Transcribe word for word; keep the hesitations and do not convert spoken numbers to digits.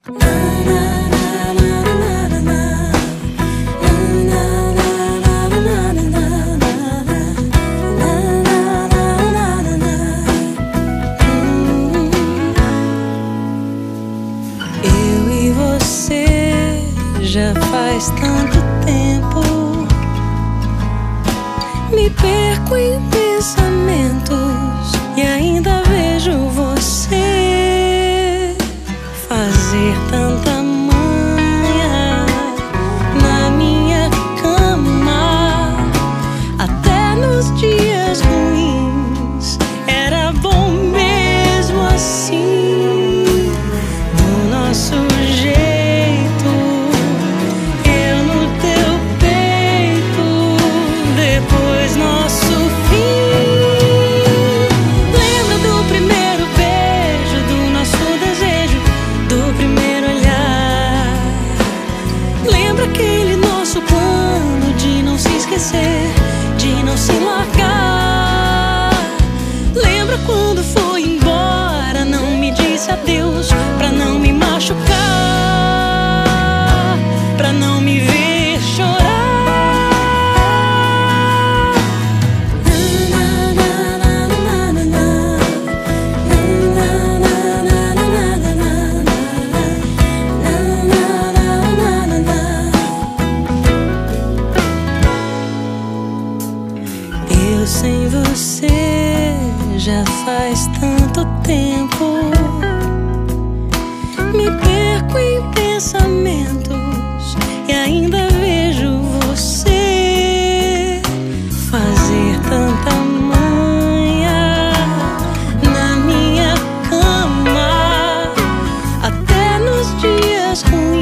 Eu e você já faz tanto tempo, me perco em pensamentos e ainda vejo você fazer tanta manha na minha cama. Até nos dias ruins era bom mesmo assim, do nosso jeito, eu no teu peito, depois nosso aquele nosso plano de não se esquecer, de não se largar. Lembra quando foi embora, não me disse adeus, pra não me machucar, pra não me ver chorar. Eu sem você já faz tanto tempo, me perco em pensamentos e ainda vejo você fazer tanta manha na minha cama. Até nos dias ruins